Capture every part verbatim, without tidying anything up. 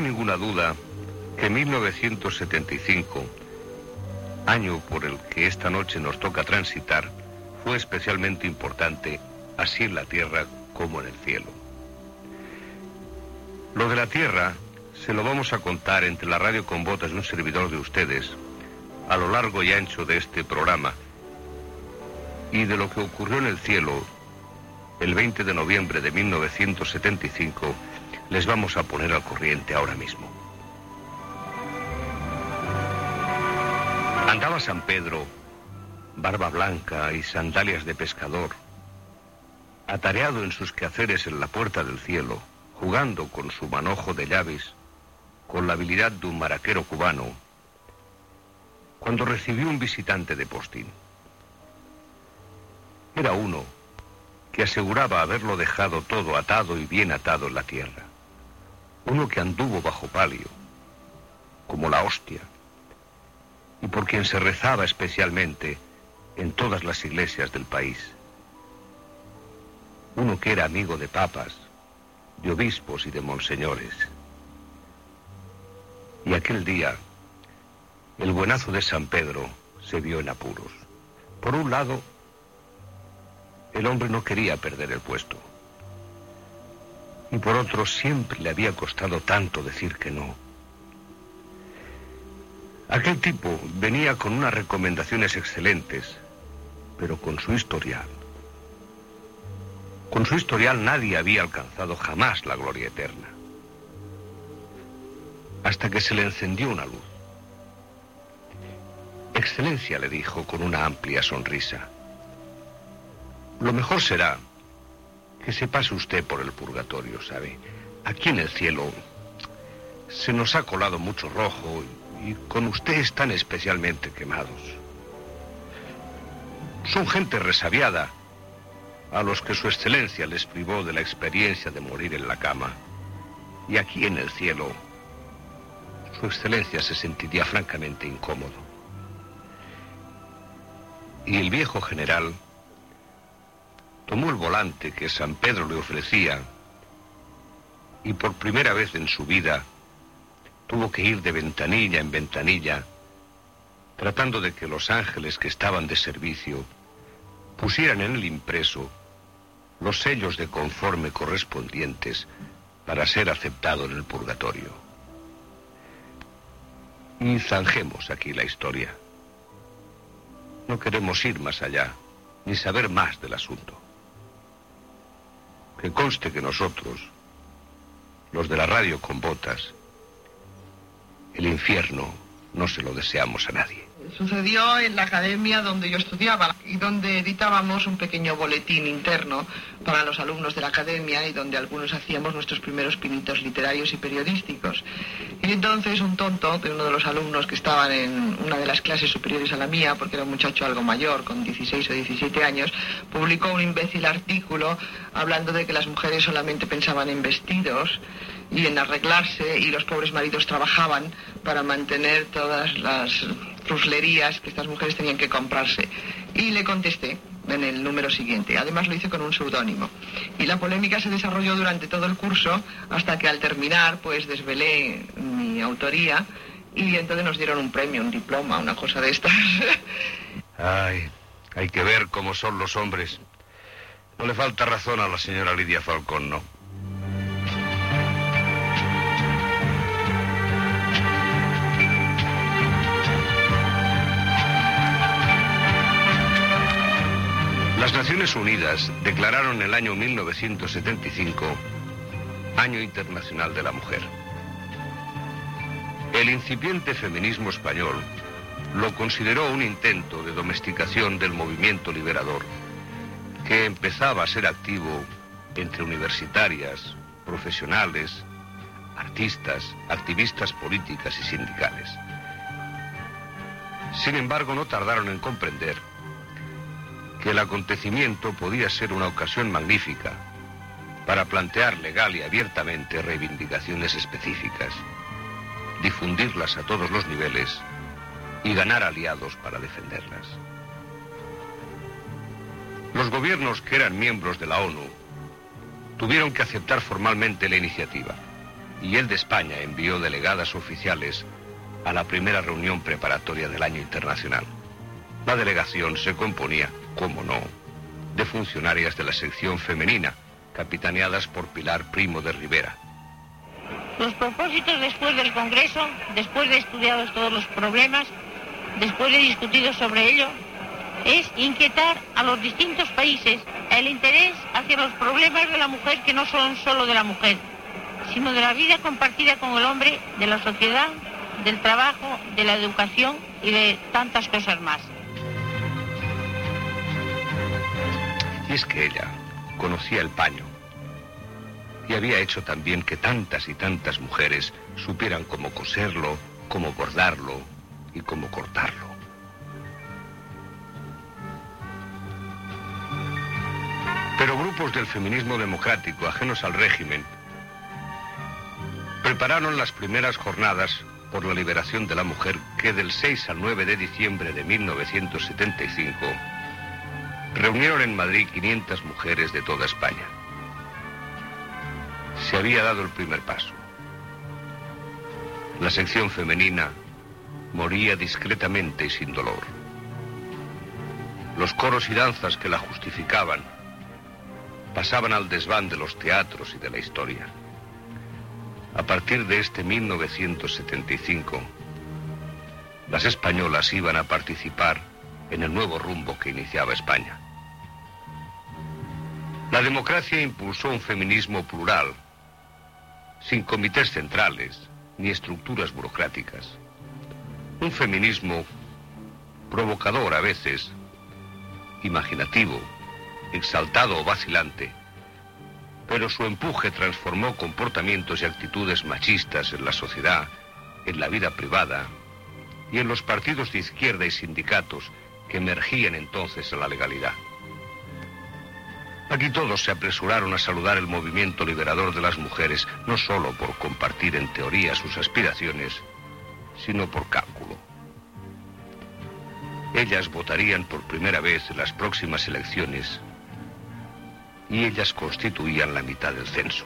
hay ninguna duda que mil novecientos setenta y cinco, año por el que esta noche nos toca transitar, fue especialmente importante, así en la tierra como en el cielo. Lo de la tierra se lo vamos a contar entre la radio con botas de un servidor de ustedes, a lo largo y ancho de este programa, y de lo que ocurrió en el cielo el veinte de noviembre de mil novecientos setenta y cinco, les vamos a poner al corriente ahora mismo. Andaba San Pedro, barba blanca y sandalias de pescador, atareado en sus quehaceres en la puerta del cielo, jugando con su manojo de llaves, con la habilidad de un maraquero cubano, cuando recibió un visitante de postín. Era uno que aseguraba haberlo dejado todo atado y bien atado en la tierra. Uno que anduvo bajo palio, como la hostia, y por quien se rezaba especialmente en todas las iglesias del país. Uno que era amigo de papas, de obispos y de monseñores. Y aquel día, el buenazo de San Pedro se vio en apuros. Por un lado, el hombre no quería perder el puesto. Y por otro, siempre le había costado tanto decir que no. Aquel tipo venía con unas recomendaciones excelentes, pero con su historial. Con su historial nadie había alcanzado jamás la gloria eterna. Hasta que se le encendió una luz. Excelencia, le dijo con una amplia sonrisa, lo mejor será que se pase usted por el purgatorio, ¿sabe? Aquí en el cielo se nos ha colado mucho rojo y, y con usted están especialmente quemados. Son gente resabiada a los que su excelencia les privó de la experiencia de morir en la cama. Y aquí en el cielo su excelencia se sentiría francamente incómodo. Y el viejo general tomó el volante que San Pedro le ofrecía y por primera vez en su vida tuvo que ir de ventanilla en ventanilla tratando de que los ángeles que estaban de servicio pusieran en el impreso los sellos de conforme correspondientes para ser aceptado en el purgatorio. Y zanjemos aquí la historia. No queremos ir más allá, ni saber más del asunto. Que conste que nosotros, los de la radio con botas, el infierno no se lo deseamos a nadie. Sucedió en la academia donde yo estudiaba y donde editábamos un pequeño boletín interno para los alumnos de la academia y donde algunos hacíamos nuestros primeros pinitos literarios y periodísticos. Y entonces un tonto de uno de los alumnos que estaban en una de las clases superiores a la mía, porque era un muchacho algo mayor, con dieciséis o diecisiete años, publicó un imbécil artículo hablando de que las mujeres solamente pensaban en vestidos y en arreglarse y los pobres maridos trabajaban para mantener todas las fruslerías que estas mujeres tenían que comprarse. Y le contesté en el número siguiente. Además lo hice con un seudónimo. Y la polémica se desarrolló durante todo el curso hasta que al terminar pues desvelé mi autoría y entonces nos dieron un premio, un diploma, una cosa de estas. Ay, hay que ver cómo son los hombres. No le falta razón a la señora Lidia Falcón, ¿no? Las Naciones Unidas declararon el año mil novecientos setenta y cinco Año Internacional de la Mujer. El incipiente feminismo español lo consideró un intento de domesticación del movimiento liberador que empezaba a ser activo entre universitarias, profesionales, artistas, activistas políticas y sindicales. Sin embargo, no tardaron en comprender que el acontecimiento podía ser una ocasión magnífica para plantear legal y abiertamente reivindicaciones específicas, difundirlas a todos los niveles y ganar aliados para defenderlas. Los gobiernos que eran miembros de la ONU tuvieron que aceptar formalmente la iniciativa y el de España envió delegadas oficiales a la primera reunión preparatoria del Año Internacional. La delegación se componía, como no, de funcionarias de la sección femenina, capitaneadas por Pilar Primo de Rivera. Los propósitos después del Congreso, después de estudiados todos los problemas, después de discutido sobre ello, es inquietar a los distintos países el interés hacia los problemas de la mujer, que no son solo de la mujer, sino de la vida compartida con el hombre, de la sociedad, del trabajo, de la educación y de tantas cosas más. Y es que ella conocía el paño y había hecho también que tantas y tantas mujeres supieran cómo coserlo, cómo bordarlo y cómo cortarlo. Pero grupos del feminismo democrático ajenos al régimen prepararon las primeras jornadas por la liberación de la mujer que del seis al nueve de diciembre de mil novecientos setenta y cinco reunieron en Madrid quinientas mujeres de toda España. Se había dado el primer paso. La sección femenina moría discretamente y sin dolor. Los coros y danzas que la justificaban pasaban al desván de los teatros y de la historia. A partir de este mil novecientos setenta y cinco, las españolas iban a participar en el nuevo rumbo que iniciaba España. La democracia impulsó un feminismo plural, sin comités centrales ni estructuras burocráticas. Un feminismo provocador a veces, imaginativo, exaltado o vacilante, pero su empuje transformó comportamientos y actitudes machistas en la sociedad, en la vida privada y en los partidos de izquierda y sindicatos que emergían entonces a la legalidad. Aquí todos se apresuraron a saludar el movimiento liberador de las mujeres, no solo por compartir en teoría sus aspiraciones, sino por cálculo. Ellas votarían por primera vez en las próximas elecciones y ellas constituían la mitad del censo.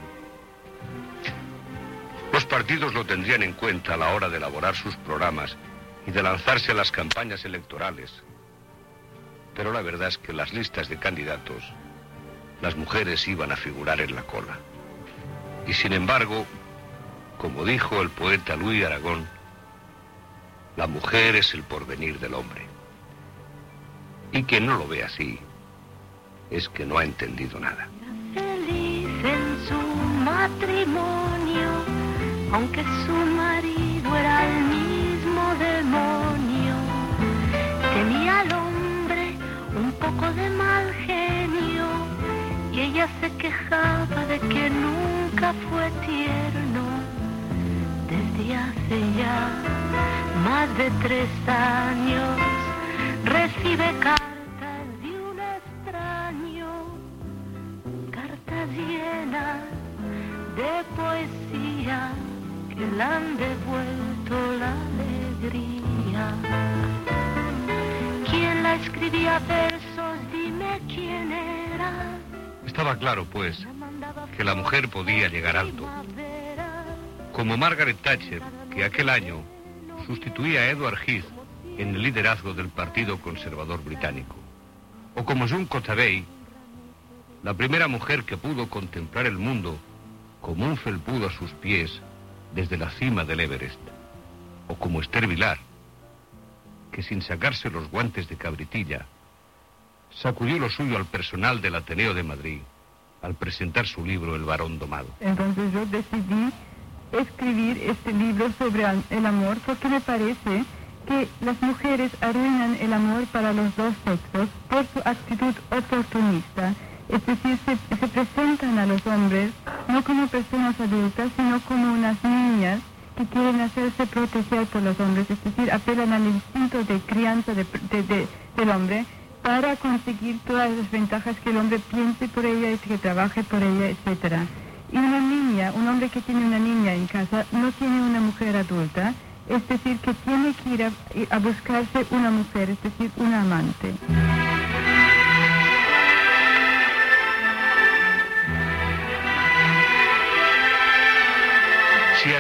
Los partidos lo tendrían en cuenta a la hora de elaborar sus programas y de lanzarse a las campañas electorales. Pero la verdad es que en las listas de candidatos, las mujeres iban a figurar en la cola. Y sin embargo, como dijo el poeta Luis Aragón, la mujer es el porvenir del hombre. Y quien no lo ve así, es que no ha entendido nada. Feliz en su matrimonio, aunque su marido era el mismo demonio. Tenía al hombre un poco de mal genio y ella se quejaba de que nunca fue tierno. Desde hace ya más de tres años recibe cartas de un extraño, cartas llenas de poesía que le han devuelto la alegría. ¿Quién la escribía versos? Dime quién era. Estaba claro, pues, que la mujer podía llegar alto. Como Margaret Thatcher, que aquel año sustituía a Edward Heath en el liderazgo del Partido Conservador Británico. O como June Cotabay, la primera mujer que pudo contemplar el mundo como un felpudo a sus pies desde la cima del Everest. O como Esther Vilar, que sin sacarse los guantes de cabritilla, sacudió lo suyo al personal del Ateneo de Madrid al presentar su libro El varón domado. Entonces yo decidí escribir este libro sobre el amor porque me parece que las mujeres arruinan el amor para los dos sexos por su actitud oportunista. Es decir, se, se presentan a los hombres no como personas adultas, sino como unas niñas que quieren hacerse proteger por los hombres. Es decir, apelan al instinto de crianza de, de, de, del hombre para conseguir todas las ventajas que el hombre piense por ella y que trabaje por ella, etcétera. Y una niña, un hombre que tiene una niña en casa, no tiene una mujer adulta, es decir, que tiene que ir a, a buscarse una mujer, es decir, una amante.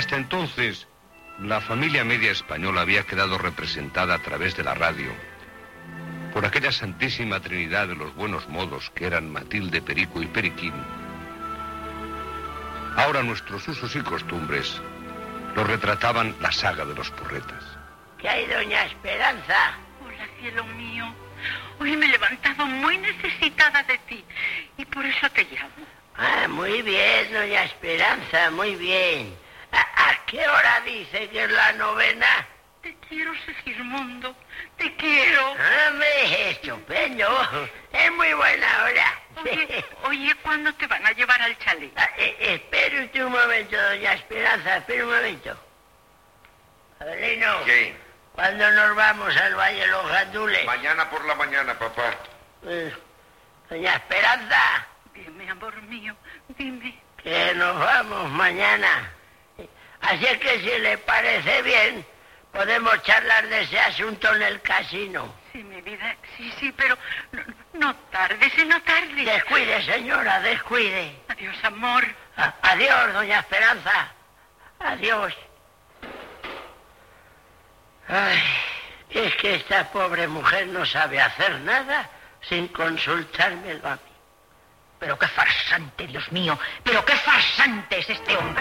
Hasta entonces, la familia media española había quedado representada a través de la radio por aquella santísima trinidad de los buenos modos que eran Matilde, Perico y Periquín. Ahora nuestros usos y costumbres los retrataban la saga de los porretas. ¿Qué hay, doña Esperanza? Hola, cielo mío. Hoy me he levantado muy necesitada de ti y por eso te llamo. Ah, muy bien, doña Esperanza, muy bien. ¿A, a qué hora dice que es la novena? Te quiero, Segismundo, te quiero. ¡Hombre, estupendo! Es muy buena hora. Oye, oye, ¿cuándo te van a llevar al chalet? Ah, eh, espere usted un momento, doña Esperanza, espere un momento. Adelino. ¿Qué? ¿Cuándo nos vamos al Valle de los Gandules? Mañana por la mañana, papá. Eh, doña Esperanza. Dime, amor mío, dime. Que nos vamos mañana. Así es que si le parece bien, podemos charlar de ese asunto en el casino. Sí, mi vida, sí, sí, pero no, no tardes, no tardes. Descuide, señora, descuide. Adiós, amor. A- adiós, doña Esperanza. Adiós. Ay, es que esta pobre mujer no sabe hacer nada sin consultármelo a mí. Pero qué farsante, Dios mío, pero qué farsante es este hombre.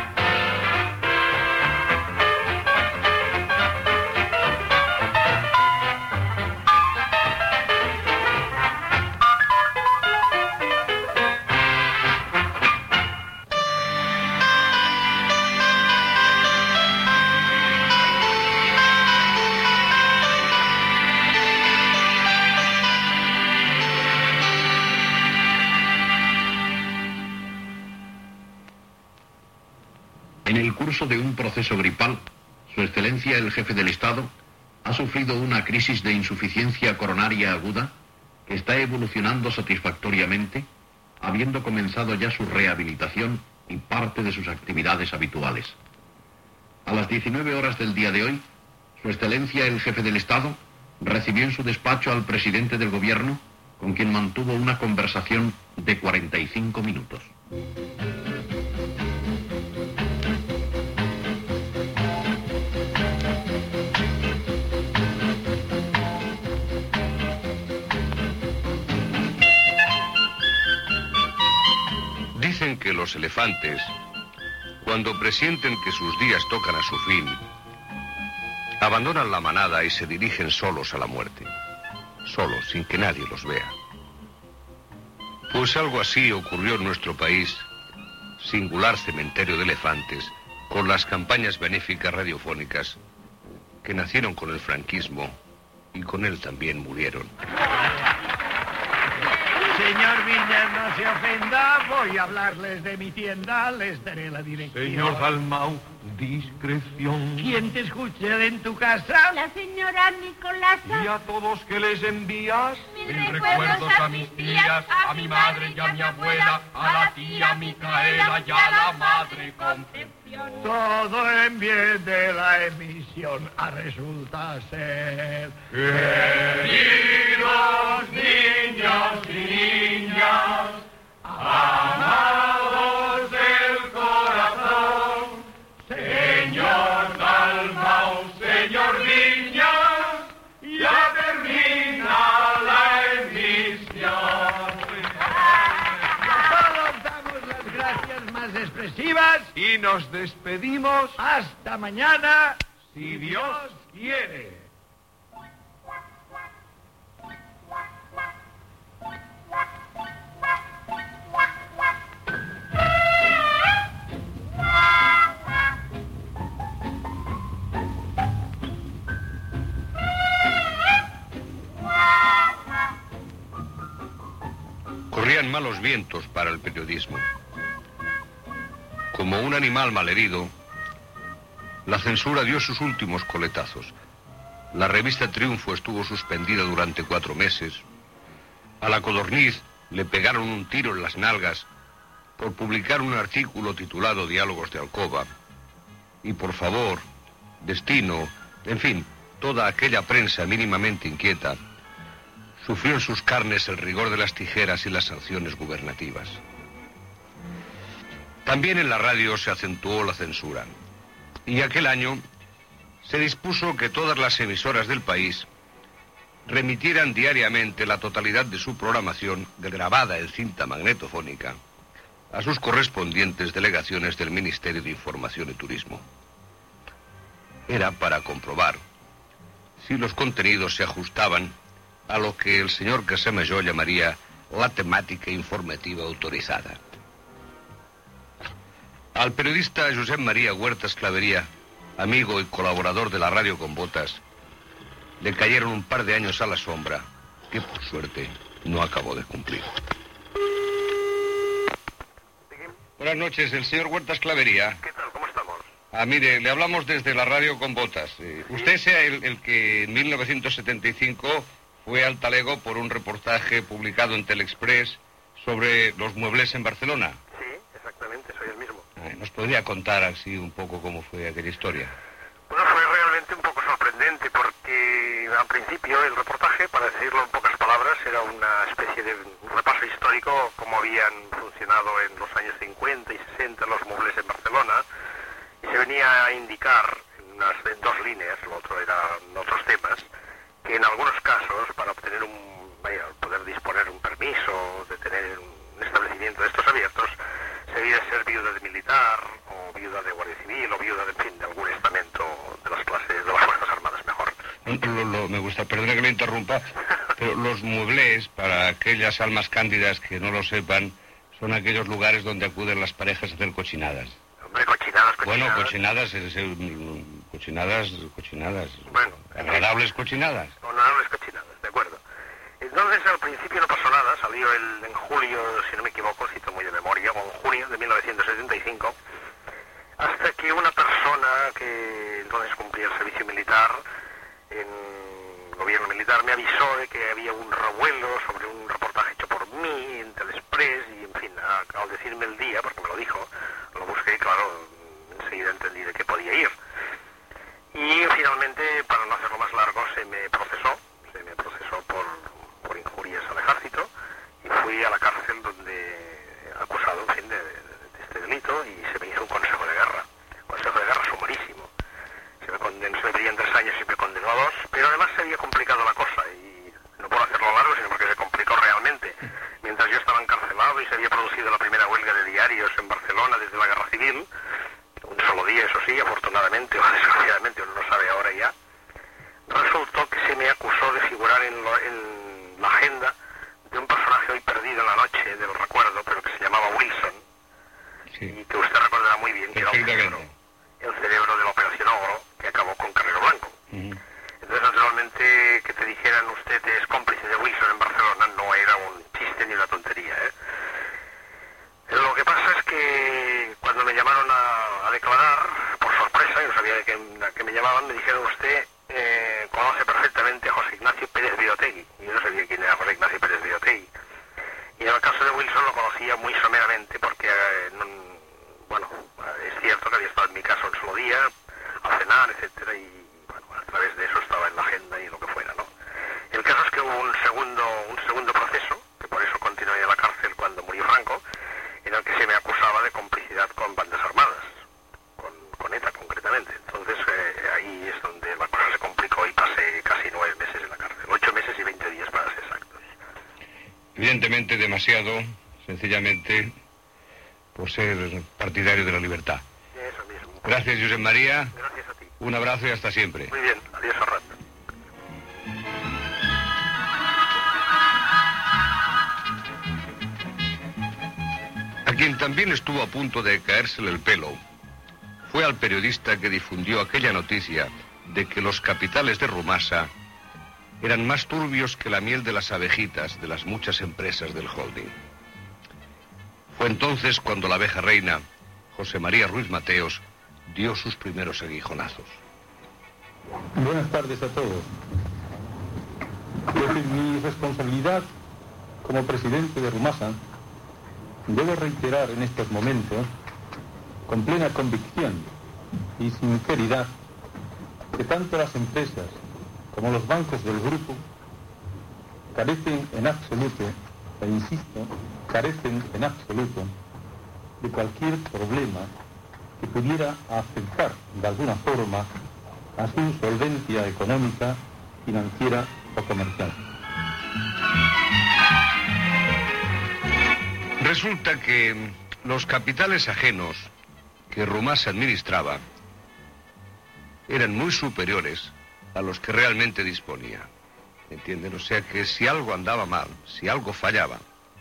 En el curso de un proceso gripal, Su Excelencia el Jefe del Estado ha sufrido una crisis de insuficiencia coronaria aguda que está evolucionando satisfactoriamente, habiendo comenzado ya su rehabilitación y parte de sus actividades habituales. A las diecinueve horas del día de hoy, Su Excelencia el Jefe del Estado recibió en su despacho al presidente del Gobierno, con quien mantuvo una conversación de cuarenta y cinco minutos. Dicen que los elefantes, cuando presienten que sus días tocan a su fin, abandonan la manada y se dirigen solos a la muerte, solos, sin que nadie los vea. Pues algo así ocurrió en nuestro país, singular cementerio de elefantes, con las campañas benéficas radiofónicas que nacieron con el franquismo y con él también murieron. Señor Villar, no se ofenda, voy a hablarles de mi tienda, les daré la dirección. Señor Dalmau, discreción. ¿Quién te escucha en tu casa? La señora Nicolasa. Y a todos que les envías Mis recuerdos a mis tías, a mi madre y a mi abuela, a la tía Micaela y a la madre Concepción. Todo en bien de la emisión a resulta ser. Queridos niños y niñas, amados del corazón, señor Dalmau, señor Viñas, ya termina la emisión. Todos damos las gracias más expresivas Y nos despedimos, hasta mañana, si Dios quiere. Corrían malos vientos para el periodismo. Como un animal malherido, la censura dio sus últimos coletazos. La revista Triunfo estuvo suspendida durante cuatro meses. A La Codorniz le pegaron un tiro en las nalgas por publicar un artículo titulado Diálogos de Alcoba. Y por favor, Destino, en fin, toda aquella prensa mínimamente inquieta, sufrió en sus carnes el rigor de las tijeras y las sanciones gubernativas. También en la radio se acentuó la censura. Y aquel año se dispuso que todas las emisoras del país remitieran diariamente la totalidad de su programación, grabada en cinta magnetofónica, a sus correspondientes delegaciones del Ministerio de Información y Turismo. Era para comprobar si los contenidos se ajustaban a lo que el señor Casamajó llamaría la temática informativa autorizada. Al periodista Josep María Huertas Clavería, amigo y colaborador de la radio con botas, le cayeron un par de años a la sombra que, por suerte, no acabó de cumplir. Buenas noches, el señor Huertas Clavería. ¿Qué tal? ¿Cómo estamos? Ah, mire, le hablamos desde la radio con botas. Eh, ¿Sí? Usted sea el, el que en mil novecientos setenta y cinco fue al talego por un reportaje publicado en Telexpress sobre los muebles en Barcelona. Sí, exactamente, soy el mismo. Ay, ¿nos podría contar así un poco cómo fue aquella historia? Bueno, fue realmente un poco sorprendente porque al principio el reportaje, para decirlo en pocas palabras, era una especie de repaso histórico cómo habían funcionado en los años cincuenta y sesenta los muebles en Barcelona, y se venía a indicar en, unas, en dos líneas, lo otro eran otros temas, que en algunos casos, para obtener un, vaya, poder disponer un permiso de tener un establecimiento de estos abiertos, se debía ser viuda de militar, o viuda de guardia civil, o viuda de, en fin, de algún estamento de las clases, de las Fuerzas Armadas mejor. Lo, lo, me gusta, perdone que me interrumpa, pero los muebles, para aquellas almas cándidas que no lo sepan, son aquellos lugares donde acuden las parejas a hacer cochinadas. Hombre, cochinadas, cochinadas. Bueno, cochinadas, es, es, cochinadas, cochinadas. Bueno. Agradables cochinadas. Agradables cochinadas, de acuerdo. Entonces, al principio no pasó nada, salió el, en julio, si no me equivoco, cito muy de memoria, o en junio de mil novecientos setenta y cinco, hasta que una persona que entonces cumplía el servicio militar en el gobierno militar me avisó de que había un revuelo sobre un reportaje hecho por mí en Telexpress, y en fin, a, al decirme el día, porque me lo dijo, lo busqué y claro, enseguida entendí de qué podía ir. Y finalmente, para no hacerlo más largo, se me procesó, se me procesó por, por injurias al ejército, y fui a la cárcel donde, acusado, en fin, de, de, de este delito, y se me hizo un consejo de guerra, consejo de guerra sumarísimo. Se me condenó, se me pedían tres años y me condenó a dos, pero además se había complicado la cosa, y no por hacerlo largo, sino porque se complicó realmente. Mientras yo estaba encarcelado y se había producido la primera huelga de diarios en Barcelona desde la Guerra Civil, un solo día, eso sí, afortunadamente o desgraciadamente, uno no sabe ahora ya, resultó que se me acusó de figurar en, lo, en la agenda de un personaje hoy perdido en la noche del recuerdo, pero que se llamaba Wilson, sí, y que usted recordará muy bien que era el cerebro, el cerebro de la Operación Ogro, que acabó con Carrero Blanco. Uh-huh. Entonces, naturalmente, que te dijeran usted es cómplice de Wilson en Barcelona no era un chiste ni una tontería, ¿eh? Lo que pasa es que cuando me llamaron a, a declarar, por sorpresa, yo no sabía de qué, de qué me llamaban, me dijeron usted eh, conoce perfectamente a José Ignacio Pérez Virotegui. Y yo no sabía quién era José Ignacio Pérez Virotegui. Y en el caso de Wilson lo conocía muy someramente porque, eh, no, bueno, es cierto que había estado en mi casa un solo día, a cenar, etcétera, y bueno, a través de eso estaba en la agenda y lo que fuera, ¿no? El caso es que hubo un segundo, un segundo proceso, que por eso continué en la cárcel cuando murió Franco, en el que se me acusaba de complicidad con bandas armadas, con, con ETA concretamente. Entonces eh, ahí es donde la cosa se complicó y pasé casi nueve meses en la cárcel, ocho meses y veinte días para ser exactos. Evidentemente demasiado, sencillamente, por ser partidario de la libertad. Eso mismo. Gracias, Josep María. Gracias a ti. Un abrazo y hasta siempre. Muy bien, adiós a rato. A quien también estuvo a punto de caérsele el pelo fue al periodista que difundió aquella noticia de que los capitales de Rumasa eran más turbios que la miel de las abejitas de las muchas empresas del holding. Fue entonces cuando la abeja reina, José María Ruiz Mateos, dio sus primeros aguijonazos. Buenas tardes a todos. Desde mi responsabilidad como presidente de Rumasa, debo reiterar en estos momentos, con plena convicción y sinceridad, que tanto las empresas como los bancos del grupo carecen en absoluto, e insisto, carecen en absoluto de cualquier problema que pudiera afectar de alguna forma a su solvencia económica, financiera o comercial. Resulta que los capitales ajenos que Rumasa administraba eran muy superiores a los que realmente disponía. ¿Entienden? O sea que si algo andaba mal, si algo fallaba,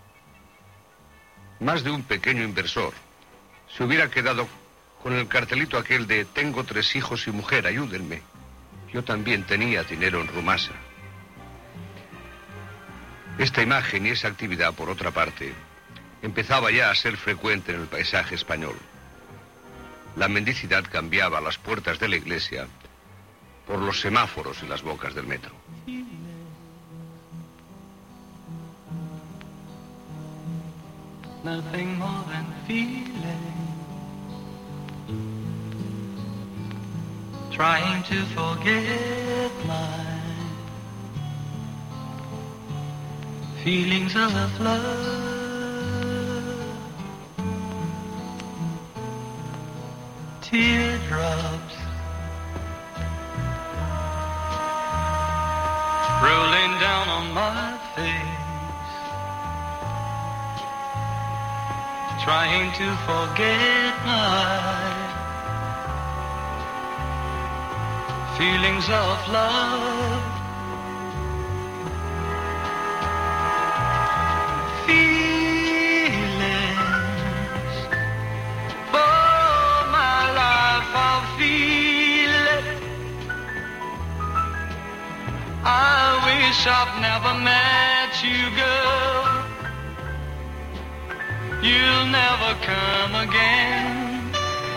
más de un pequeño inversor se hubiera quedado con el cartelito aquel de tengo tres hijos y mujer, ayúdenme. Yo también tenía dinero en Rumasa. Esta imagen y esa actividad, por otra parte, empezaba ya a ser frecuente en el paisaje español. La mendicidad cambiaba a las puertas de la iglesia por los semáforos y las bocas del metro. Nothing more than feeling, trying to forget my feelings of love. Teardrops rolling down on my face, trying to forget my feelings of love. I wish I've never met you, girl. You'll never come again.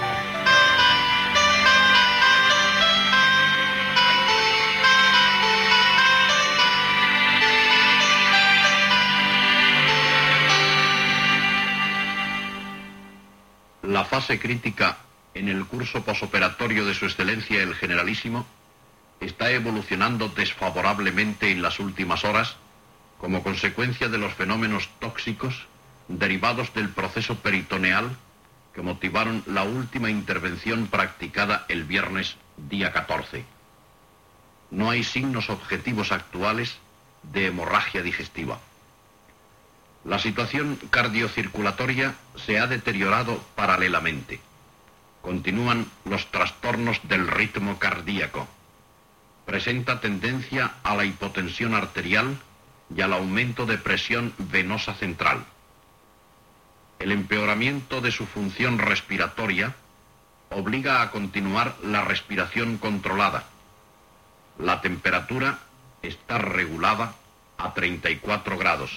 La fase crítica en el curso posoperatorio de Su Excelencia el Generalísimo está evolucionando desfavorablemente en las últimas horas como consecuencia de los fenómenos tóxicos derivados del proceso peritoneal que motivaron la última intervención practicada el viernes día catorce. No hay signos objetivos actuales de hemorragia digestiva. La situación cardiocirculatoria se ha deteriorado paralelamente. Continúan los trastornos del ritmo cardíaco. Presenta tendencia a la hipotensión arterial y al aumento de presión venosa central. El empeoramiento de su función respiratoria obliga a continuar la respiración controlada. La temperatura está regulada a treinta y cuatro grados.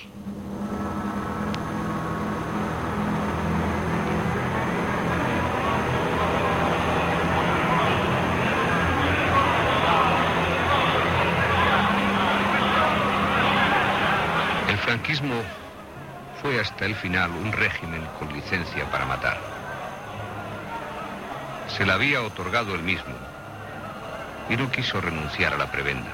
El franquismo fue hasta el final un régimen con licencia para matar. Se la había otorgado él mismo y no quiso renunciar a la prebenda.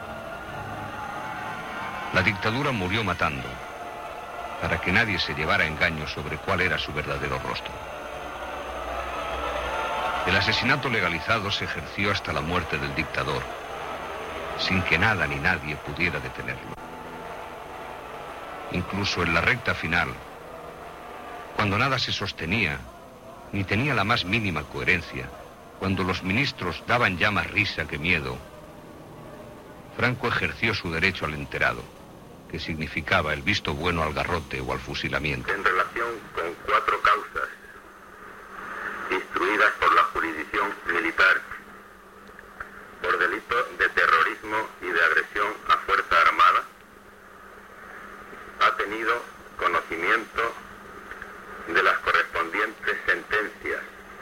La dictadura murió matando para que nadie se llevara engaño sobre cuál era su verdadero rostro. El asesinato legalizado se ejerció hasta la muerte del dictador, sin que nada ni nadie pudiera detenerlo. Incluso en la recta final, cuando nada se sostenía, ni tenía la más mínima coherencia, cuando los ministros daban ya más risa que miedo, Franco ejerció su derecho al enterado, que significaba el visto bueno al garrote o al fusilamiento. En relación con cuatro causas instruidas por la jurisdicción militar por delitos de terrorismo y de agresión a fuerza armada, ha tenido conocimiento de las correspondientes sentencias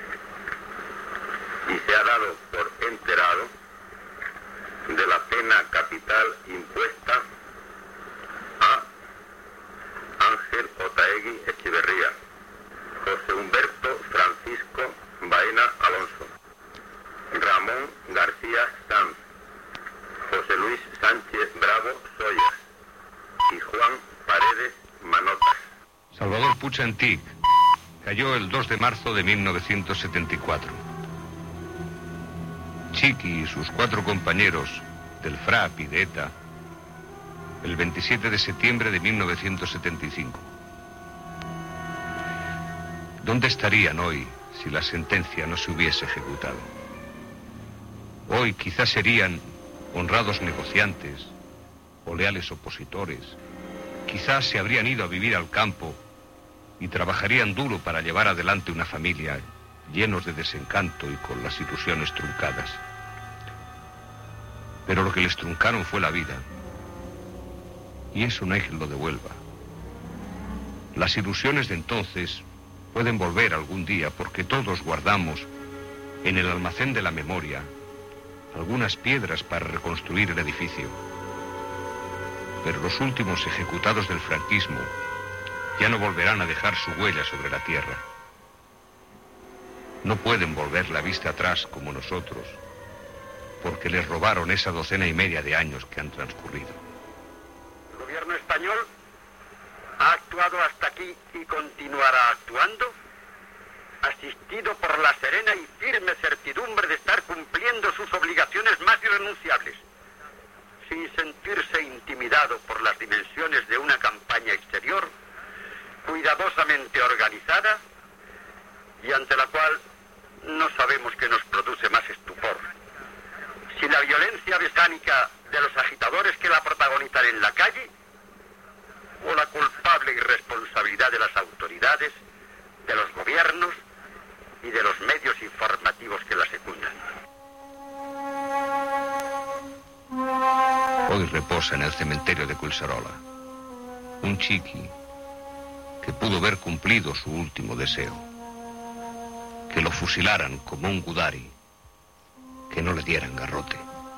y se ha dado por enterado de la pena capital impuesta a Ángel Otaegui Echeverría, José Humberto Francisco Baena Alonso, Ramón García Sanz, José Luis Sánchez Bravo Soyas y Juan Paredes Manotas. Salvador Puig Antich, cayó el dos de marzo de mil novecientos setenta y cuatro. Chiqui y sus cuatro compañeros del F R A P y de ETA el veintisiete de septiembre de mil novecientos setenta y cinco. ¿Dónde estarían hoy si la sentencia no se hubiese ejecutado? Hoy quizás serían honrados negociantes o leales opositores. Quizás se habrían ido a vivir al campo y trabajarían duro para llevar adelante una familia llenos de desencanto y con las ilusiones truncadas. Pero lo que les truncaron fue la vida. Y eso no hay quien lo devuelva. Las ilusiones de entonces pueden volver algún día porque todos guardamos en el almacén de la memoria algunas piedras para reconstruir el edificio. Pero los últimos ejecutados del franquismo ya no volverán a dejar su huella sobre la tierra. No pueden volver la vista atrás como nosotros, porque les robaron esa docena y media de años que han transcurrido. El gobierno español ha actuado hasta aquí y continuará actuando, asistido por la serena y firme certidumbre de estar cumpliendo sus obligaciones más irrenunciables, sin sentirse intimidado por las dimensiones de una campaña exterior cuidadosamente organizada y ante la cual no sabemos qué nos produce más estupor. Si la violencia mecánica de los agitadores que la protagonizan en la calle o la culpable irresponsabilidad de las autoridades, de los gobiernos y de los medios informativos que la secundan. Hoy reposa en el cementerio de Collserola un chiqui que pudo ver cumplido su último deseo, que lo fusilaran como un gudari, que no le dieran garrote.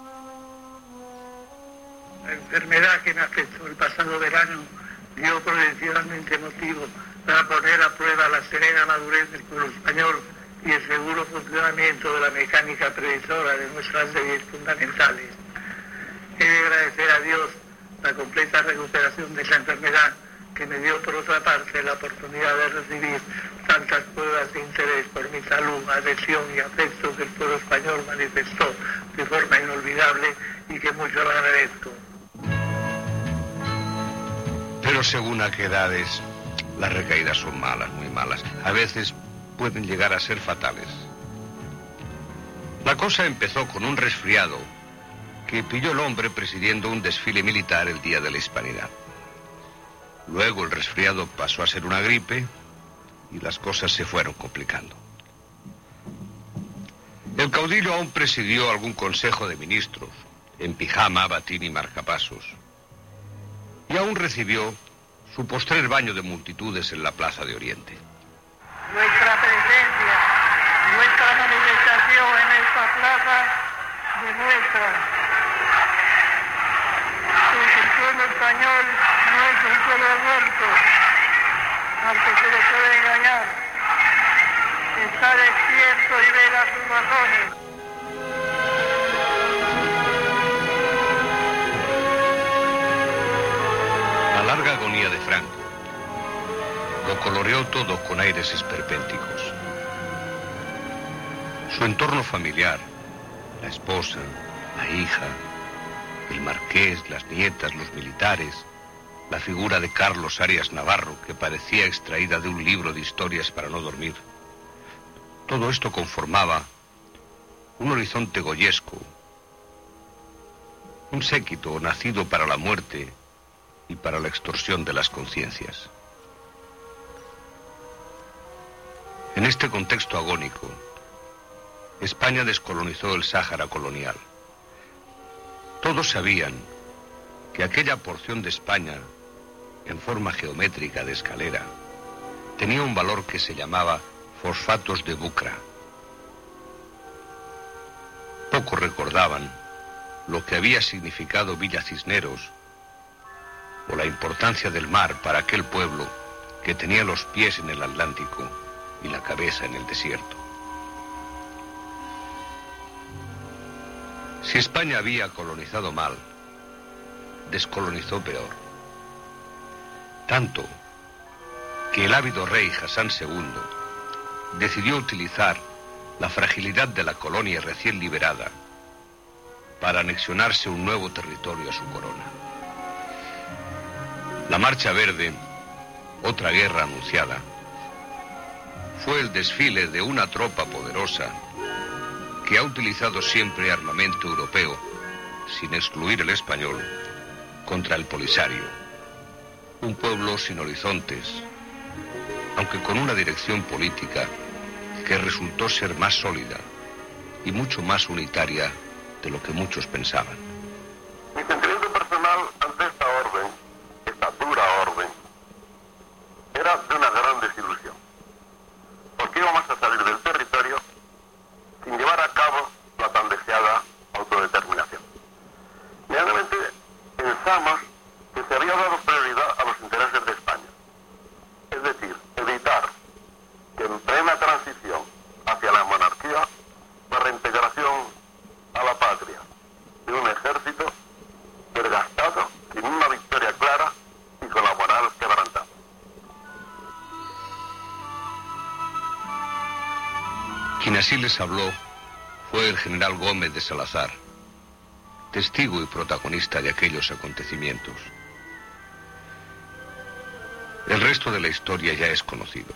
La enfermedad que me afectó el pasado verano dio progresivamente motivo para poner a prueba la serena madurez del pueblo español y el seguro funcionamiento de la mecánica previsora de nuestras leyes fundamentales. He de agradecer a Dios la completa recuperación de esa enfermedad que me dio por otra parte la oportunidad de recibir tantas pruebas de interés por mi salud, adhesión y afecto que el pueblo español manifestó de forma inolvidable y que mucho lo agradezco. Pero según a qué edades, las recaídas son malas, muy malas. A veces pueden llegar a ser fatales. La cosa empezó con un resfriado que pilló el hombre presidiendo un desfile militar el día de la Hispanidad. Luego el resfriado pasó a ser una gripe y las cosas se fueron complicando. El caudillo aún presidió algún consejo de ministros, en pijama, batín y marcapasos. Y aún recibió su postrer baño de multitudes en la Plaza de Oriente. Nuestra presencia, nuestra manifestación en esta plaza demuestra que el pueblo español no es un pueblo muerto al que se le puede engañar. Está despierto y vela sus razones. La larga agonía de Franco lo coloreó todo con aires esperpénticos. Su entorno familiar, la esposa, la hija, el marqués, las nietas, los militares, la figura de Carlos Arias Navarro, que parecía extraída de un libro de historias para no dormir. Todo esto conformaba un horizonte goyesco, un séquito nacido para la muerte y para la extorsión de las conciencias. En este contexto agónico, España descolonizó el Sáhara colonial. Todos sabían que aquella porción de España, en forma geométrica de escalera, tenía un valor que se llamaba fosfatos de bucra. Pocos recordaban lo que había significado Villa Cisneros o la importancia del mar para aquel pueblo que tenía los pies en el Atlántico y la cabeza en el desierto. Si España había colonizado mal, descolonizó peor. Tanto que el ávido rey Hassan segundo decidió utilizar la fragilidad de la colonia recién liberada para anexionarse un nuevo territorio a su corona. La Marcha Verde, otra guerra anunciada, fue el desfile de una tropa poderosa que ha utilizado siempre armamento europeo, sin excluir el español, contra el Polisario, un pueblo sin horizontes, aunque con una dirección política que resultó ser más sólida y mucho más unitaria de lo que muchos pensaban. Mi sentimiento personal ante esta orden, esta dura orden, era de una gran desilusión, porque íbamos a salir del territorio sin llevar a cabo la tan deseada autodeterminación. Medianamente pensamos que se había dado prioridad a los intereses de España, es decir, evitar que en plena transición hacia la monarquía, la reintegración a la patria de un ejército desgastado, sin una victoria clara y con la moral quebrantada. Quien así les habló fue el general Gómez de Salazar, testigo y protagonista de aquellos acontecimientos. El resto de la historia ya es conocido.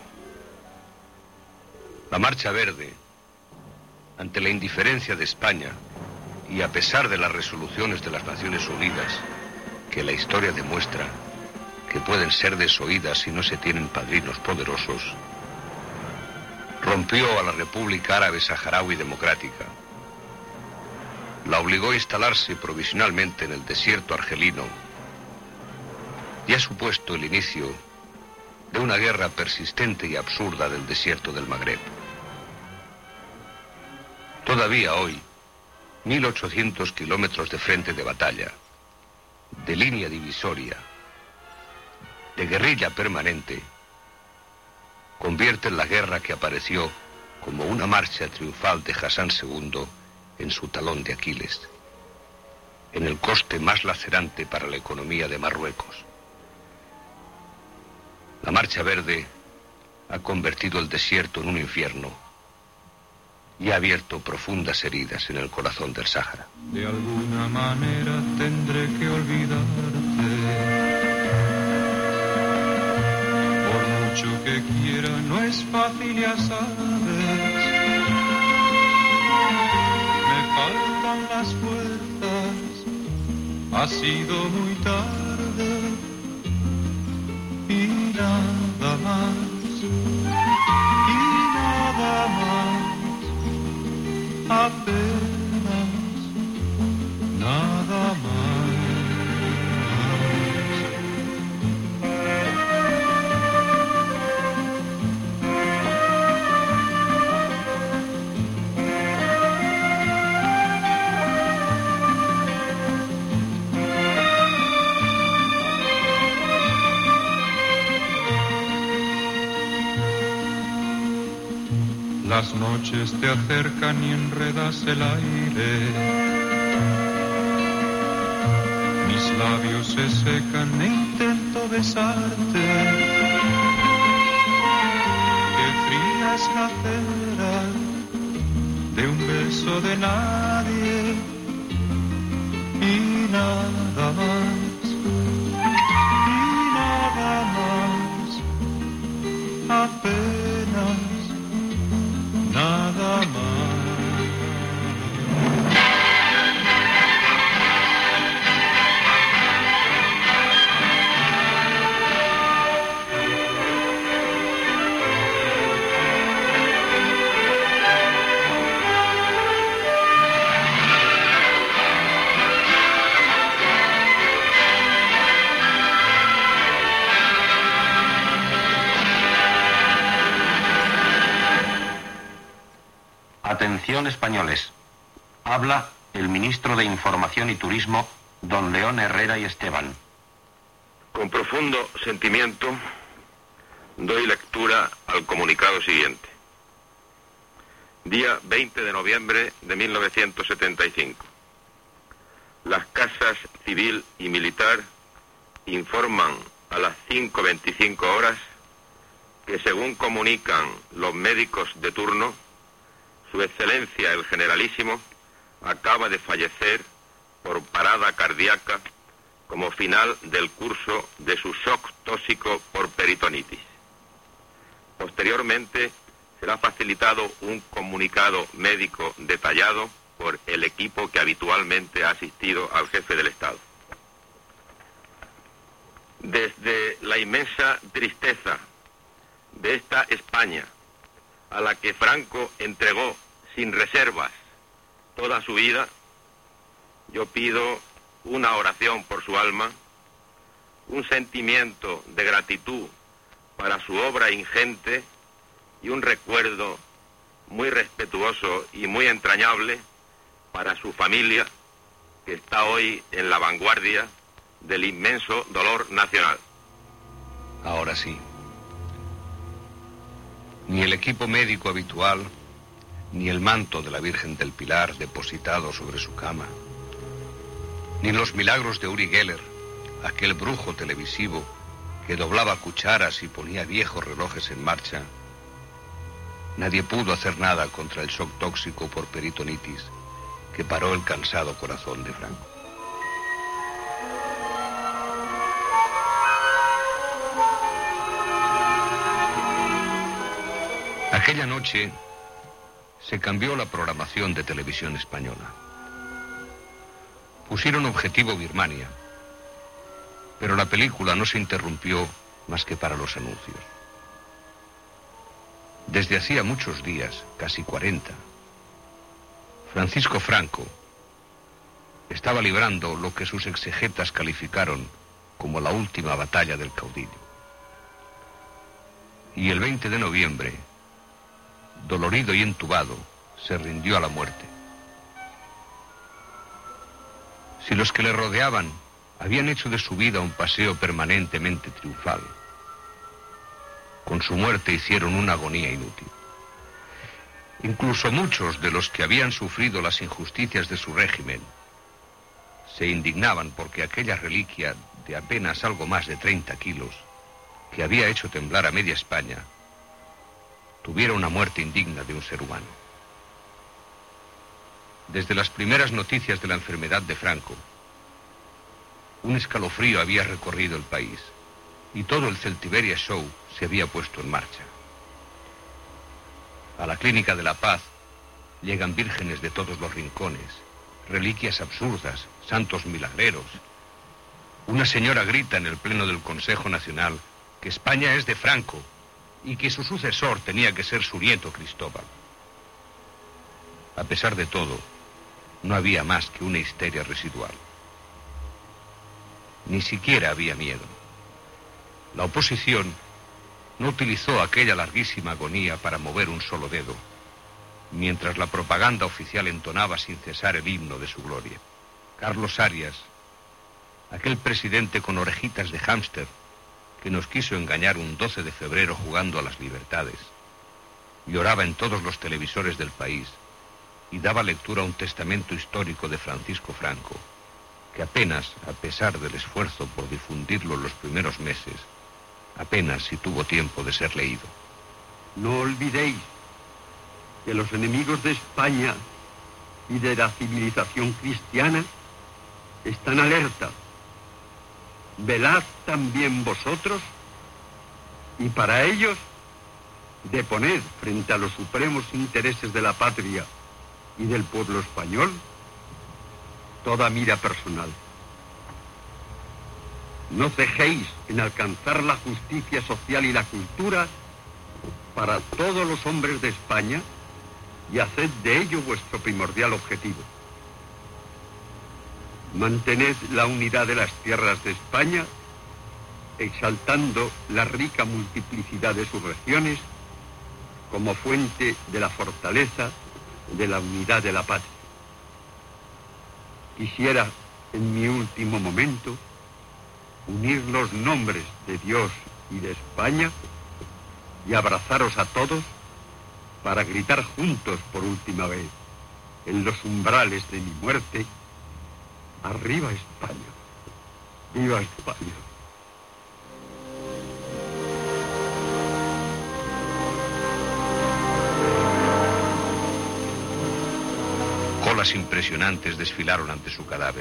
La Marcha Verde, ante la indiferencia de España y a pesar de las resoluciones de las Naciones Unidas, que la historia demuestra que pueden ser desoídas si no se tienen padrinos poderosos, rompió a la República Árabe Saharaui Democrática, la obligó a instalarse provisionalmente en el desierto argelino y ha supuesto el inicio de una guerra persistente y absurda del desierto del Magreb. Todavía hoy, mil ochocientos kilómetros de frente de batalla, de línea divisoria, de guerrilla permanente, convierten la guerra que apareció como una marcha triunfal de Hassan segundo en su talón de Aquiles, en el coste más lacerante para la economía de Marruecos. La Marcha Verde ha convertido el desierto en un infierno y ha abierto profundas heridas en el corazón del Sáhara. De alguna manera tendré que olvidarte. Por mucho que quiera, no es fácil, ya sabes. Me faltan las fuerzas, ha sido muy tarde y nada más, y nada más. Apenas nada más. Las noches te acercan y enredas el aire. Mis labios se secan e intento besarte. Qué fría es la cera de un beso de nadie y nada más, y nada más, apenas nada más. Atención españoles, habla el ministro de Información y Turismo, don León Herrera y Esteban. Con profundo sentimiento doy lectura al comunicado siguiente. Día veinte de noviembre de mil novecientos setenta y cinco. Las casas civil y militar informan a las cinco veinticinco horas que según comunican los médicos de turno, Su Excelencia el Generalísimo acaba de fallecer por parada cardíaca como final del curso de su shock tóxico por peritonitis. Posteriormente será facilitado un comunicado médico detallado por el equipo que habitualmente ha asistido al jefe del Estado. Desde la inmensa tristeza de esta España, a la que Franco entregó sin reservas toda su vida, yo pido una oración por su alma, un sentimiento de gratitud para su obra ingente y un recuerdo muy respetuoso y muy entrañable para su familia, que está hoy en la vanguardia del inmenso dolor nacional. Ahora sí. Ni el equipo médico habitual, ni el manto de la Virgen del Pilar depositado sobre su cama, ni los milagros de Uri Geller, aquel brujo televisivo que doblaba cucharas y ponía viejos relojes en marcha, nadie pudo hacer nada contra el shock tóxico por peritonitis que paró el cansado corazón de Franco. Aquella noche se cambió la programación de televisión española. Pusieron objetivo Birmania, pero la película no se interrumpió más que para los anuncios. Desde hacía muchos días, casi cuarenta, Francisco Franco estaba librando lo que sus exegetas calificaron como la última batalla del caudillo. Y el veinte de noviembre, dolorido y entubado, se rindió a la muerte. Si los que le rodeaban habían hecho de su vida un paseo permanentemente triunfal, con su muerte hicieron una agonía inútil. Incluso muchos de los que habían sufrido las injusticias de su régimen se indignaban porque aquella reliquia de apenas algo más de treinta kilos, que había hecho temblar a media España, tuviera una muerte indigna de un ser humano. Desde las primeras noticias de la enfermedad de Franco, un escalofrío había recorrido el país y todo el Celtiberia Show se había puesto en marcha. A la Clínica de la Paz llegan vírgenes de todos los rincones, reliquias absurdas, santos milagreros. Una señora grita en el pleno del Consejo Nacional que España es de Franco y que su sucesor tenía que ser su nieto Cristóbal. A pesar de todo, no había más que una histeria residual. Ni siquiera había miedo. La oposición no utilizó aquella larguísima agonía para mover un solo dedo, mientras la propaganda oficial entonaba sin cesar el himno de su gloria. Carlos Arias, aquel presidente con orejitas de hámster que nos quiso engañar un doce de febrero jugando a las libertades, lloraba en todos los televisores del país y daba lectura a un testamento histórico de Francisco Franco, que apenas, a pesar del esfuerzo por difundirlo en los primeros meses, apenas si tuvo tiempo de ser leído. No olvidéis que los enemigos de España y de la civilización cristiana están alerta. Velad también vosotros y para ellos deponed frente a los supremos intereses de la patria y del pueblo español toda mira personal. No cejéis en alcanzar la justicia social y la cultura para todos los hombres de España y haced de ello vuestro primordial objetivo. Mantened la unidad de las tierras de España, exaltando la rica multiplicidad de sus regiones como fuente de la fortaleza de la unidad de la patria. Quisiera, en mi último momento, unir los nombres de Dios y de España y abrazaros a todos para gritar juntos por última vez, en los umbrales de mi muerte: ¡arriba España! ¡Viva España! colas impresionantes desfilaron ante su cadáver.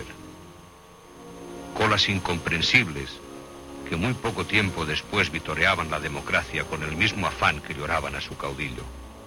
Colas incomprensibles que muy poco tiempo después vitoreaban la democracia con el mismo afán que lloraban a su caudillo.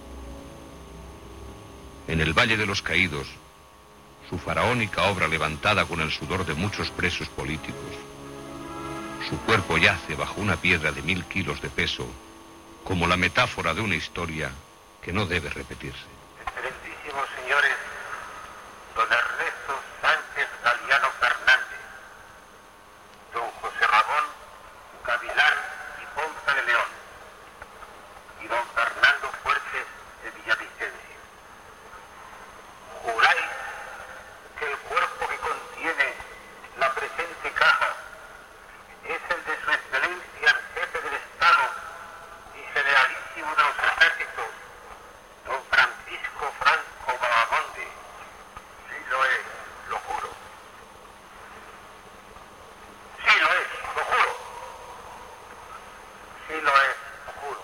En el Valle de los Caídos, su faraónica obra levantada con el sudor de muchos presos políticos, su cuerpo yace bajo una piedra de mil kilos de peso, como la metáfora de una historia que no debe repetirse. Excelentísimos señores, don Ernesto Sánchez Galiano Fernández, don José Ramón Gavilán y Ponce de León, y don Fernando Fuertes de Villavicencio. ¿Juráis que el cuerpo que contiene la presente caja es el de su excelencia el jefe del Estado y generalísimo de los ejércitos, don Francisco Franco Bahamonde? Sí lo es, lo juro. Sí lo es, lo juro. Sí lo es, lo juro.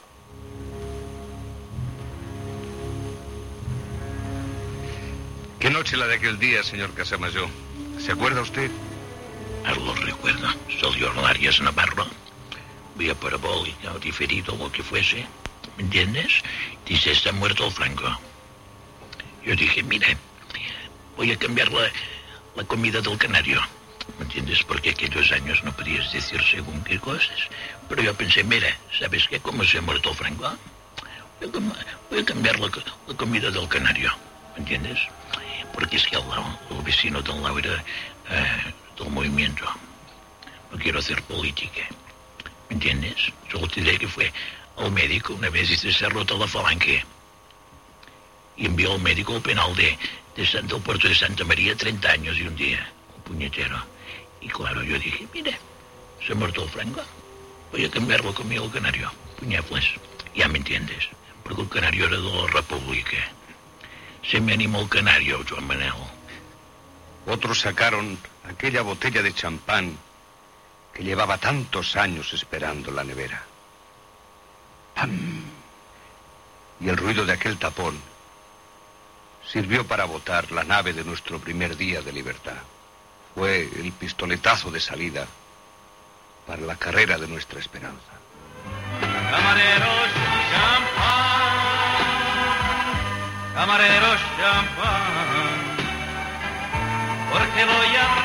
¿Qué noche la de aquel día, señor Casamayor? ¿Se acuerda usted? Lo recuerdo. Salió Arias Navarro. Voy a parabólica o diferido o lo que fuese. ¿Me entiendes? Dice, está muerto Franco. Yo dije, mira, voy a cambiar la, la comida del canario. ¿Me entiendes? Porque aquellos años no podías decir según qué cosas. Pero yo pensé, mira, ¿sabes qué? ¿Cómo se ha muerto Franco? Voy a, voy a cambiar la, la comida del canario. ¿Me entiendes? Porque es que el, el vecino del lado era uh, del movimiento. No quiero hacer política. ¿Me entiendes? Solo te diré que fue al médico una vez y se ha roto la falange. Y envió al médico al penal de, de San, del puerto de Santa María treinta años y un día. Un puñetero. Y claro, yo dije, mira, se ha muerto el Franco. Voy a cambiarlo conmigo el canario. Puñefles. Ya me entiendes. Porque el canario era de la República. Se me animó el canario, Joan Manel. Otros sacaron aquella botella de champán que llevaba tantos años esperando la nevera. ¡Pam! Y el ruido de aquel tapón sirvió para botar la nave de nuestro primer día de libertad. Fue el pistoletazo de salida para la carrera de nuestra esperanza. Camareros, champán, camareros, champán, porque voy a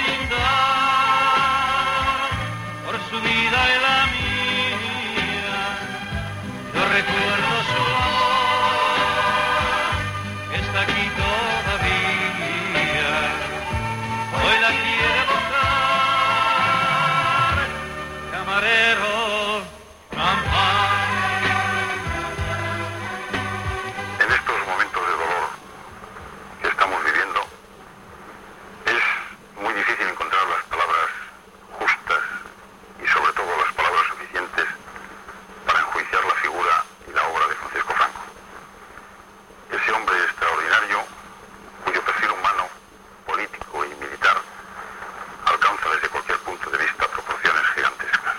brindar por su vida y la mía. Yo recuerdo su voz, que está aquí todavía. Hoy la quiere botar, camarero, champán. En estos momentos de dolor que estamos viviendo, es muy difícil encontrar las palabras justas y sobre todo las palabras suficientes para enjuiciar la figura y la obra de Francisco Franco. Ese hombre extraordinario, cuyo perfil humano, político y militar alcanza desde cualquier punto de vista proporciones gigantescas.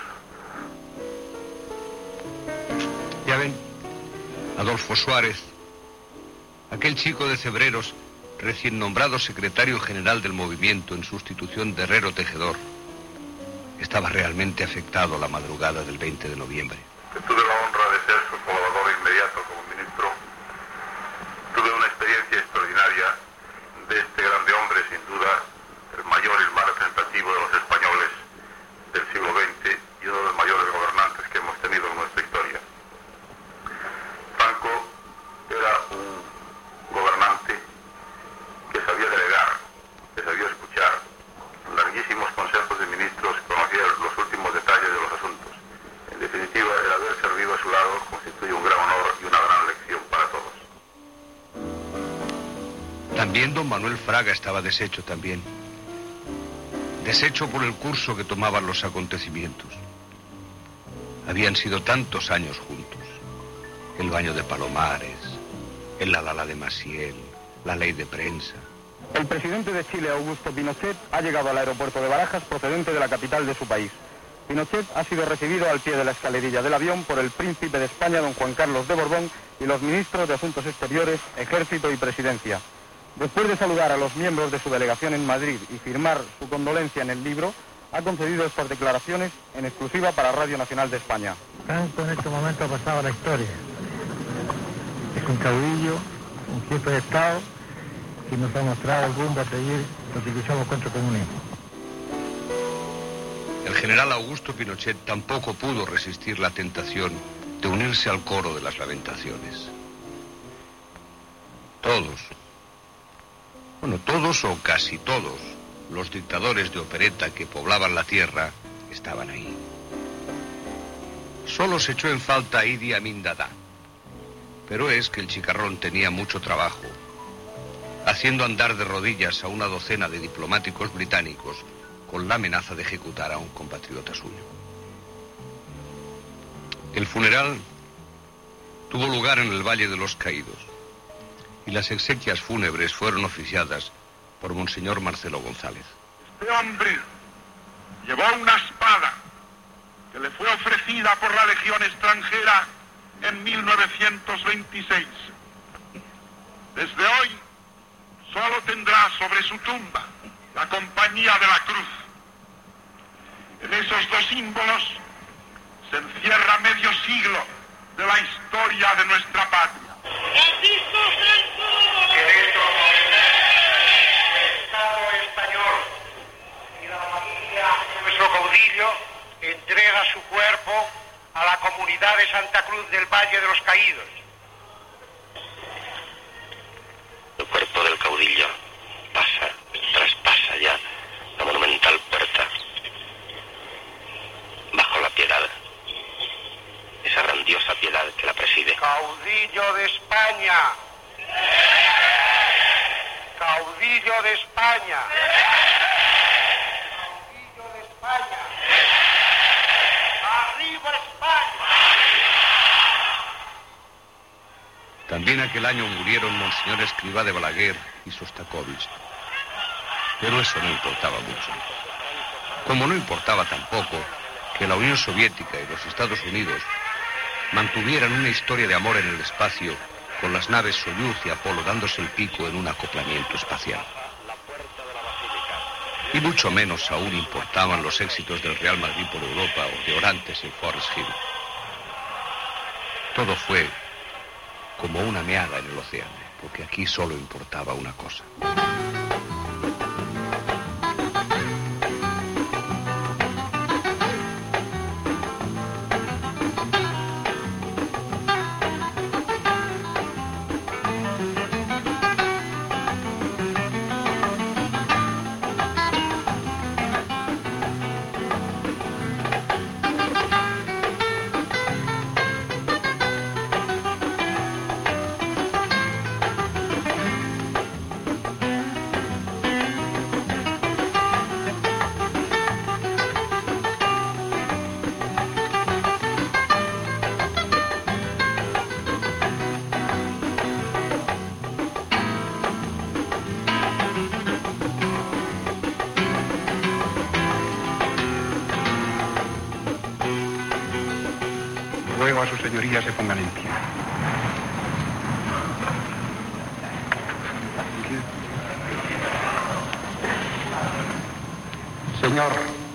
Ya ven, Adolfo Suárez, aquel chico de Cebreros, recién nombrado secretario general del movimiento en sustitución de Herrero Tejedor, estaba realmente afectado la madrugada del veinte de noviembre. Que tuve la honra de ser su colaborador inmediato como ministro. Tuve una experiencia extraordinaria de este grande hombre, sin duda, el mayor y el más representativo de los españoles del siglo veinte y uno de los mayores gobernantes que hemos tenido en nuestra historia. Franco era un gobernante que sabía delegar, que sabía escuchar larguísimos consejos de ministros, que conocía los últimos detalles de los asuntos. En definitiva, el haber servido a su lado constituye un gran honor y una gran lección para todos. También don Manuel Fraga estaba deshecho también. Deshecho por el curso que tomaban los acontecimientos. Habían sido tantos años juntos. El baño de Palomares, el Alala de Maciel, la ley de prensa. El presidente de Chile, Augusto Pinochet, ha llegado al aeropuerto de Barajas procedente de la capital de su país. Pinochet ha sido recibido al pie de la escalerilla del avión por el príncipe de España, don Juan Carlos de Borbón, y los ministros de Asuntos Exteriores, Ejército y Presidencia. Después de saludar a los miembros de su delegación en Madrid y firmar su condolencia en el libro, ha concedido estas declaraciones en exclusiva para Radio Nacional de España. Franco en este momento ha pasado a la historia. Es un caudillo, un jefe de Estado que nos ha mostrado el rumbo a seguir los que luchamos contra el comunismo. El general Augusto Pinochet tampoco pudo resistir la tentación de unirse al coro de las lamentaciones. Todos, bueno, todos o casi todos, los dictadores de opereta que poblaban la tierra estaban ahí. Solo se echó en falta Idi Amin Dada, pero es que el chicarrón tenía mucho trabajo, haciendo andar de rodillas a una docena de diplomáticos británicos con la amenaza de ejecutar a un compatriota suyo. El funeral tuvo lugar en el Valle de los Caídos y las exequias fúnebres fueron oficiadas por Monseñor Marcelo González. Este hombre llevó una espada que le fue ofrecida por la Legión extranjera en mil novecientos veintiséis. Desde hoy solo tendrá sobre su tumba la compañía de la cruz. En esos dos símbolos se encierra medio siglo de la historia de nuestra patria. El Estado español y la familia de nuestro caudillo entrega su cuerpo a la comunidad de Santa Cruz del Valle de los Caídos. El cuerpo del caudillo pasa, traspasa ya la monumental puerta bajo la piedad, esa grandiosa piedad que la preside. Caudillo de España. Caudillo de España. Caudillo de España. ¡Arriba España! También aquel año murieron Monseñor Escrivá de Balaguer y Sostakovich. Pero eso no importaba mucho. Como no importaba tampoco que la Unión Soviética y los Estados Unidos mantuvieran una historia de amor en el espacio con las naves Soyuz y Apolo dándose el pico en un acoplamiento espacial. Y mucho menos aún importaban los éxitos del Real Madrid por Europa o de Orantes en Forest Hill. Todo fue como una meada en el océano, porque aquí solo importaba una cosa. Ruego a sus señorías se pongan en pie. Señor,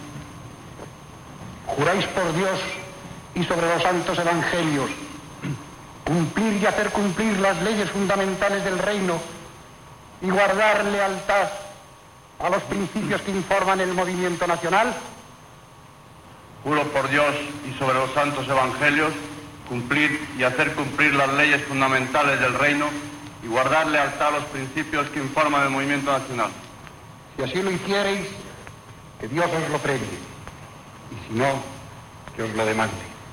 juráis por Dios y sobre los santos evangelios cumplir y hacer cumplir las leyes fundamentales del reino y guardar lealtad a los principios que informan el movimiento nacional. Juro por Dios y sobre los santos evangelios cumplir y hacer cumplir las leyes fundamentales del reino y guardar lealtad a los principios que informan el movimiento nacional. Si así lo hiciereis, que Dios os lo premie, y si no, que os lo demande.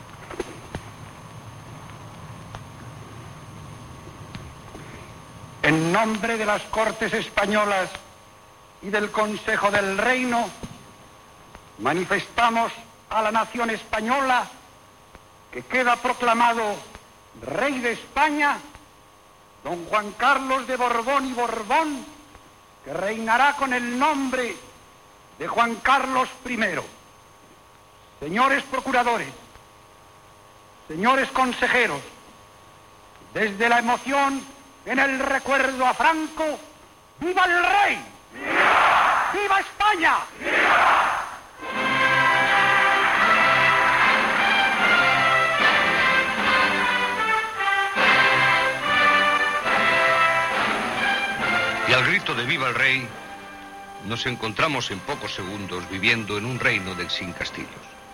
En nombre de las Cortes Españolas y del Consejo del Reino, manifestamos a la nación española que queda proclamado Rey de España don Juan Carlos de Borbón y Borbón, que reinará con el nombre de Juan Carlos primero. Señores procuradores, señores consejeros, desde la emoción en el recuerdo a Franco, ¡Viva el rey! ¡Viva! ¡Viva España! ¡Viva! Y al grito de ¡Viva el rey! Nos encontramos en pocos segundos viviendo en un reino de sin castillos.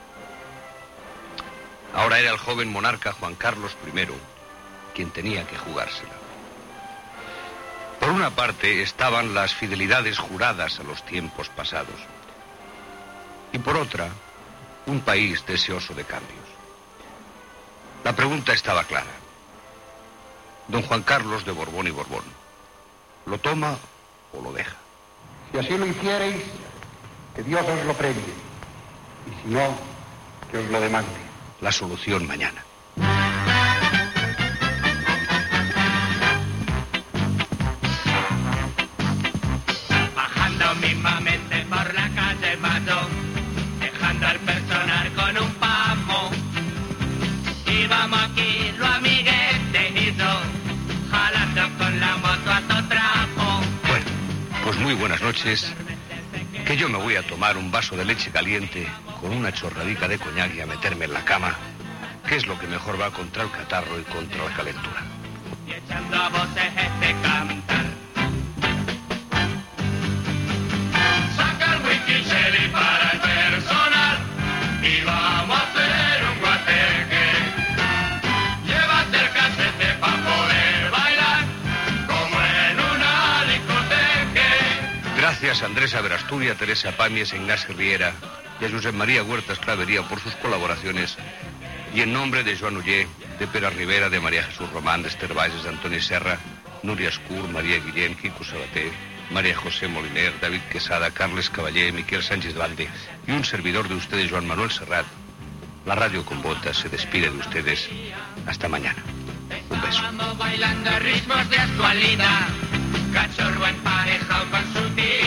Ahora era el joven monarca Juan Carlos primero quien tenía que jugársela. Por una parte estaban las fidelidades juradas a los tiempos pasados. Y por otra, un país deseoso de cambios. La pregunta estaba clara. Don Juan Carlos de Borbón y Borbón, ¿lo toma o lo deja? Si así lo hiciereis, que Dios os lo premie. Y si no, que os lo demande. La solución mañana. Bajando mismamente por la calle Mayo, dejando al personal con un pamo. Íbamos aquí lo amiguete y yo, jalando con la moto a todo trapo. Bueno, pues muy buenas noches. Que yo me voy a tomar un vaso de leche caliente con una chorradica de coñac y a meterme en la cama, que es lo que mejor va contra el catarro y contra la calentura. Y echando a voces este cantar. Saca el whisky sherry para el personal y vamos a hacer un guateque. Llévate el casete para poder bailar como en una discoteca. Gracias a Andrés Averasturi, a Teresa Pamies, a Ignacio Riera y a Josep María Huertas Clavería por sus colaboraciones. Y en nombre de Joan Ullé, de Pere Rivera, de María Jesús Román, de Esther Valles, de Antoni Serra, Núria Escur, María Guillén, Quico Sabater, María José Moliner, David Quesada, Carles Caballé, Miquel Sánchez Valde y un servidor de ustedes, Joan Manuel Serrat, la Radio con Botas se despide de ustedes. Hasta mañana. Un beso. Bailando ritmos de actualidad, cachorro emparejado con su tío.